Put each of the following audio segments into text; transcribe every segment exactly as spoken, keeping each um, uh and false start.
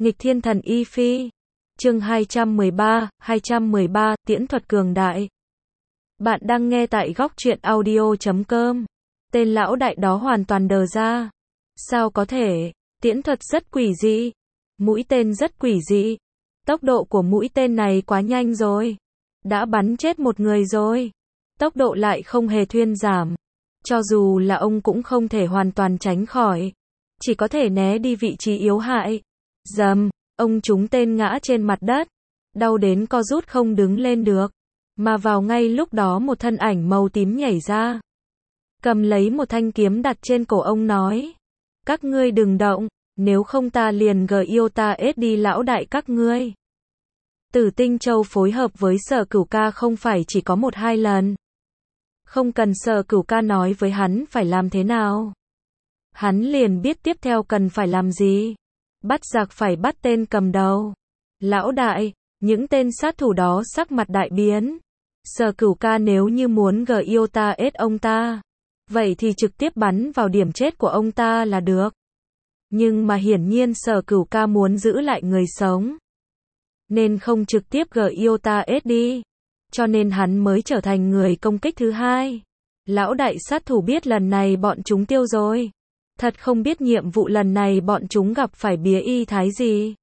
Nghịch thiên thần y phi. Chương hai trăm mười ba, hai trăm mười ba, tiễn thuật cường đại. Bạn đang nghe tại góc truyện audio chấm com. Tên lão đại đó hoàn toàn đờ ra. Sao có thể? Tiễn thuật rất quỷ dị. Mũi tên rất quỷ dị. Tốc độ của mũi tên này quá nhanh rồi. Đã bắn chết một người rồi. Tốc độ lại không hề thuyên giảm. Cho dù là ông cũng không thể hoàn toàn tránh khỏi. Chỉ có thể né đi vị trí yếu hại. Dầm, ông trúng tên ngã trên mặt đất. Đau đến co rút không đứng lên được. Mà vào ngay lúc đó một thân ảnh màu tím nhảy ra. Cầm lấy một thanh kiếm đặt trên cổ ông nói. Các ngươi đừng động, nếu không ta liền gờ yêu ta ết đi lão đại các ngươi. Tử Tinh Châu phối hợp với Sở Cửu Ca không phải chỉ có một hai lần. Không cần Sở Cửu Ca nói với hắn phải làm thế nào. Hắn liền biết tiếp theo cần phải làm gì. Bắt giặc phải bắt tên cầm đầu. Lão đại, những tên sát thủ đó sắc mặt đại biến. Sở Cửu Ca nếu như muốn gờ yêu ta ết ông ta, vậy thì trực tiếp bắn vào điểm chết của ông ta là được. Nhưng mà hiển nhiên Sở Cửu Ca muốn giữ lại người sống, nên không trực tiếp gờ yêu ta ết đi. Cho nên hắn mới trở thành người công kích thứ hai. Lão đại sát thủ biết lần này bọn chúng tiêu rồi. Thật không biết nhiệm vụ lần này bọn chúng gặp phải bía y thái gì.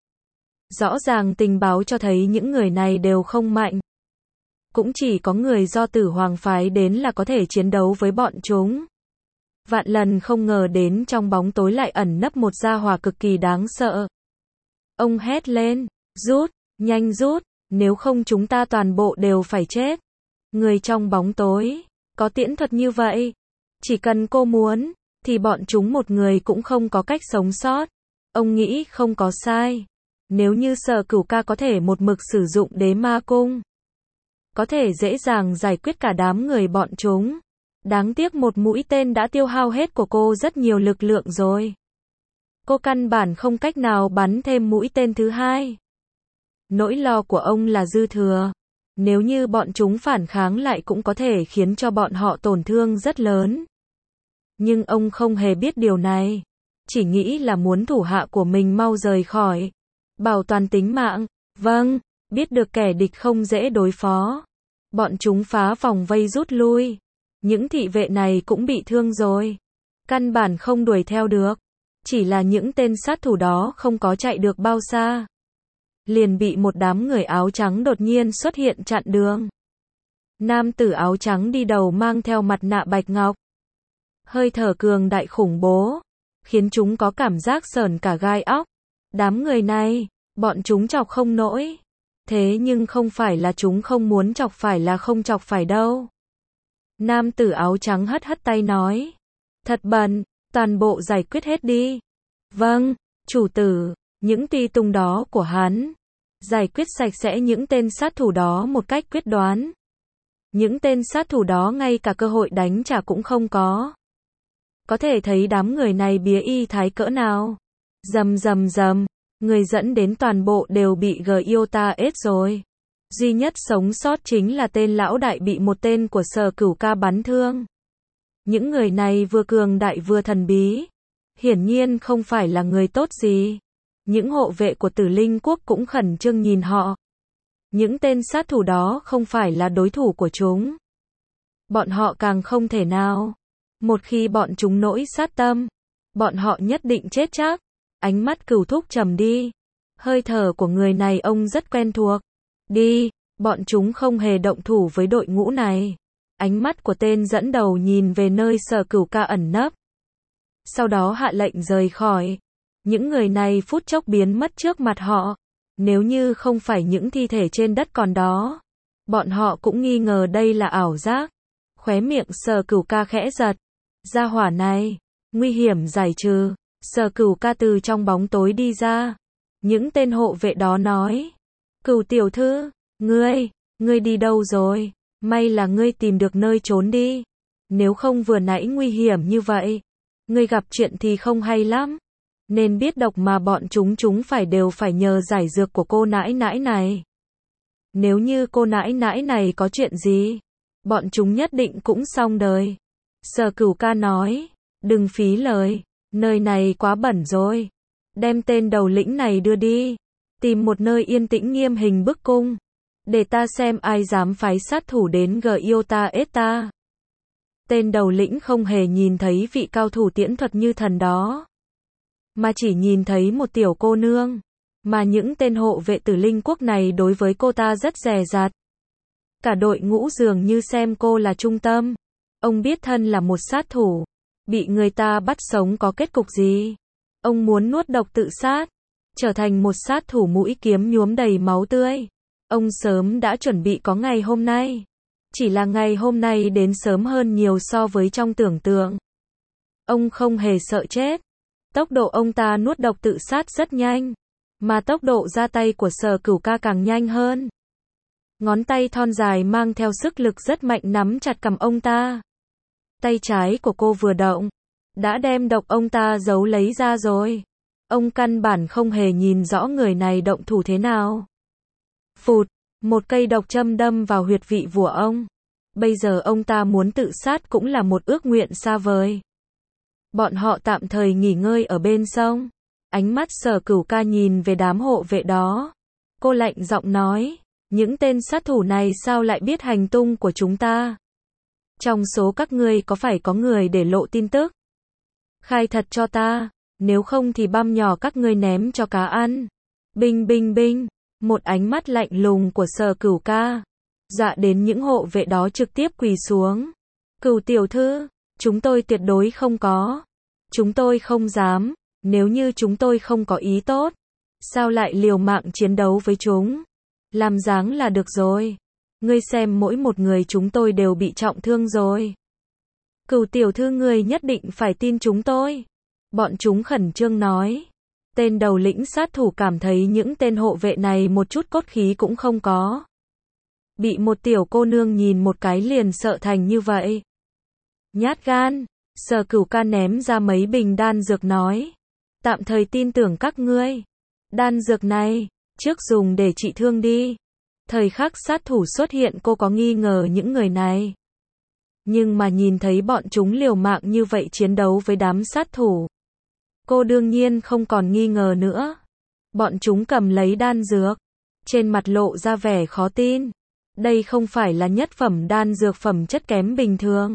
Rõ ràng tình báo cho thấy những người này đều không mạnh. Cũng chỉ có người do Tử Hoàng phái đến là có thể chiến đấu với bọn chúng. Vạn lần không ngờ đến trong bóng tối lại ẩn nấp một gia hỏa cực kỳ đáng sợ. Ông hét lên, rút, nhanh rút, nếu không chúng ta toàn bộ đều phải chết. Người trong bóng tối, có tiễn thuật như vậy. Chỉ cần cô muốn, thì bọn chúng một người cũng không có cách sống sót. Ông nghĩ không có sai. Nếu như Sở Cửu Ca có thể một mực sử dụng đế ma cung, có thể dễ dàng giải quyết cả đám người bọn chúng. Đáng tiếc một mũi tên đã tiêu hao hết của cô rất nhiều lực lượng rồi. Cô căn bản không cách nào bắn thêm mũi tên thứ hai. Nỗi lo của ông là dư thừa. Nếu như bọn chúng phản kháng lại cũng có thể khiến cho bọn họ tổn thương rất lớn. Nhưng ông không hề biết điều này. Chỉ nghĩ là muốn thủ hạ của mình mau rời khỏi. Bảo toàn tính mạng. Vâng, biết được kẻ địch không dễ đối phó. Bọn chúng phá vòng vây rút lui. Những thị vệ này cũng bị thương rồi. Căn bản không đuổi theo được. Chỉ là những tên sát thủ đó không có chạy được bao xa. Liền bị một đám người áo trắng đột nhiên xuất hiện chặn đường. Nam tử áo trắng đi đầu mang theo mặt nạ bạch ngọc. Hơi thở cường đại khủng bố. Khiến chúng có cảm giác sởn cả gai óc. Đám người này, bọn chúng chọc không nổi. Thế nhưng không phải là chúng không muốn chọc phải là không chọc phải đâu. Nam tử áo trắng hất hất tay nói. Thật bận, toàn bộ giải quyết hết đi. Vâng, chủ tử, những tùy tùng đó của hắn. Giải quyết sạch sẽ những tên sát thủ đó một cách quyết đoán. Những tên sát thủ đó ngay cả cơ hội đánh trả cũng không có. Có thể thấy đám người này bía y thái cỡ nào. Rầm rầm rầm, người dẫn đến toàn bộ đều bị gờ yêu ta ết rồi. Duy nhất sống sót chính là tên lão đại bị một tên của Sở Cửu Ca bắn thương. Những người này vừa cường đại vừa thần bí. Hiển nhiên không phải là người tốt gì. Những hộ vệ của Tử Linh Quốc cũng khẩn trương nhìn họ. Những tên sát thủ đó không phải là đối thủ của chúng. Bọn họ càng không thể nào. Một khi bọn chúng nổi sát tâm, bọn họ nhất định chết chắc. Ánh mắt Cửu Thúc trầm đi. Hơi thở của người này ông rất quen thuộc. Đi, bọn chúng không hề động thủ với đội ngũ này. Ánh mắt của tên dẫn đầu nhìn về nơi Sở Cửu Ca ẩn nấp. Sau đó hạ lệnh rời khỏi. Những người này phút chốc biến mất trước mặt họ. Nếu như không phải những thi thể trên đất còn đó, bọn họ cũng nghi ngờ đây là ảo giác. Khóe miệng Sở Cửu Ca khẽ giật. Gia hỏa này, nguy hiểm giải trừ. Sở Cửu Ca từ trong bóng tối đi ra. Những tên hộ vệ đó nói. Cửu tiểu thư, ngươi, ngươi đi đâu rồi? May là ngươi tìm được nơi trốn đi. Nếu không vừa nãy nguy hiểm như vậy. Ngươi gặp chuyện thì không hay lắm. Nên biết độc mà bọn chúng chúng phải đều phải nhờ giải dược của cô nãi nãi này. Nếu như cô nãi nãi này có chuyện gì, bọn chúng nhất định cũng xong đời. Sở Cửu Ca nói, đừng phí lời, nơi này quá bẩn rồi. đem tên đầu lĩnh này đưa đi, tìm một nơi yên tĩnh nghiêm hình bức cung, để ta xem ai dám phái sát thủ đến Giota. Tên đầu lĩnh không hề nhìn thấy vị cao thủ tiễn thuật như thần đó, mà chỉ nhìn thấy một tiểu cô nương, mà những tên hộ vệ tử linh quốc này đối với cô ta rất dè dặt. Cả đội ngũ dường như xem cô là trung tâm. Ông biết thân là một sát thủ, bị người ta bắt sống có kết cục gì. Ông muốn nuốt độc tự sát, trở thành một sát thủ mũi kiếm nhuốm đầy máu tươi. Ông sớm đã chuẩn bị có ngày hôm nay. Chỉ là ngày hôm nay đến sớm hơn nhiều so với trong tưởng tượng. Ông không hề sợ chết. Tốc độ ông ta nuốt độc tự sát rất nhanh, mà tốc độ ra tay của Sở Cửu Ca càng nhanh hơn. Ngón tay thon dài mang theo sức lực rất mạnh nắm chặt cằm ông ta. Tay trái của cô vừa động, đã đem độc ông ta giấu lấy ra rồi. Ông căn bản không hề nhìn rõ người này động thủ thế nào. Phụt, một cây độc châm đâm vào huyệt vị của ông. Bây giờ ông ta muốn tự sát cũng là một ước nguyện xa vời. Bọn họ tạm thời nghỉ ngơi ở bên sông. Ánh mắt Sở Cửu Ca nhìn về đám hộ vệ đó. Cô lạnh giọng nói, những tên sát thủ này sao lại biết hành tung của chúng ta? Trong số các ngươi có phải có người để lộ tin tức? Khai thật cho ta, nếu không thì băm nhỏ các ngươi ném cho cá ăn. Binh binh binh, một ánh mắt lạnh lùng của Sở Cửu Ca, dọa đến những hộ vệ đó trực tiếp quỳ xuống. Cửu tiểu thư, chúng tôi tuyệt đối không có. Chúng tôi không dám, nếu như chúng tôi không có ý tốt, sao lại liều mạng chiến đấu với chúng? Làm dáng là được rồi. Ngươi xem mỗi một người chúng tôi đều bị trọng thương rồi. Cửu tiểu thư ngươi nhất định phải tin chúng tôi. Bọn chúng khẩn trương nói. Tên đầu lĩnh sát thủ cảm thấy những tên hộ vệ này một chút cốt khí cũng không có. Bị một tiểu cô nương nhìn một cái liền sợ thành như vậy. Nhát gan, Sở Cửu Ca ném ra mấy bình đan dược nói. Tạm thời tin tưởng các ngươi. Đan dược này, trước dùng để trị thương đi. Thời khắc sát thủ xuất hiện cô có nghi ngờ những người này. Nhưng mà nhìn thấy bọn chúng liều mạng như vậy chiến đấu với đám sát thủ, cô đương nhiên không còn nghi ngờ nữa. Bọn chúng cầm lấy đan dược, trên mặt lộ ra vẻ khó tin. Đây không phải là nhất phẩm đan dược phẩm chất kém bình thường,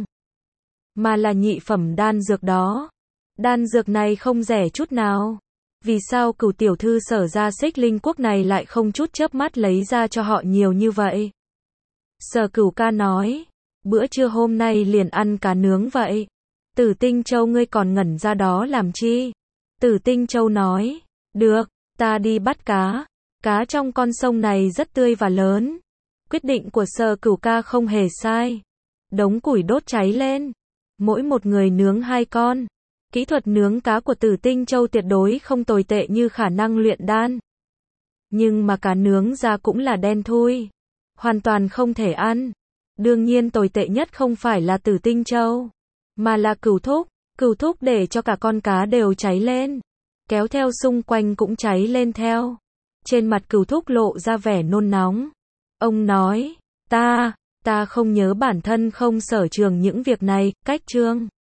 mà là nhị phẩm đan dược đó. Đan dược này không rẻ chút nào. Vì sao Cửu tiểu thư Sở ra Xích Linh quốc này lại không chút chớp mắt lấy ra cho họ nhiều như vậy? Sở Cửu Ca nói, bữa trưa hôm nay liền ăn cá nướng vậy. Tử Tinh Châu ngươi còn ngẩn ra đó làm chi? Tử Tinh Châu nói, được, ta đi bắt cá. Cá trong con sông này rất tươi và lớn. Quyết định của Sở Cửu Ca không hề sai. Đống củi đốt cháy lên. Mỗi một người nướng hai con. Kỹ thuật nướng cá của Tử Tinh Châu tuyệt đối không tồi tệ như khả năng luyện đan. Nhưng mà cá nướng ra cũng là đen thui. Hoàn toàn không thể ăn. Đương nhiên tồi tệ nhất không phải là Tử Tinh Châu, mà là Cửu Thúc. Cửu Thúc để cho cả con cá đều cháy lên. Kéo theo xung quanh cũng cháy lên theo. Trên mặt Cửu Thúc lộ ra vẻ nôn nóng. Ông nói, ta, ta không nhớ bản thân không sở trường những việc này, cách trương.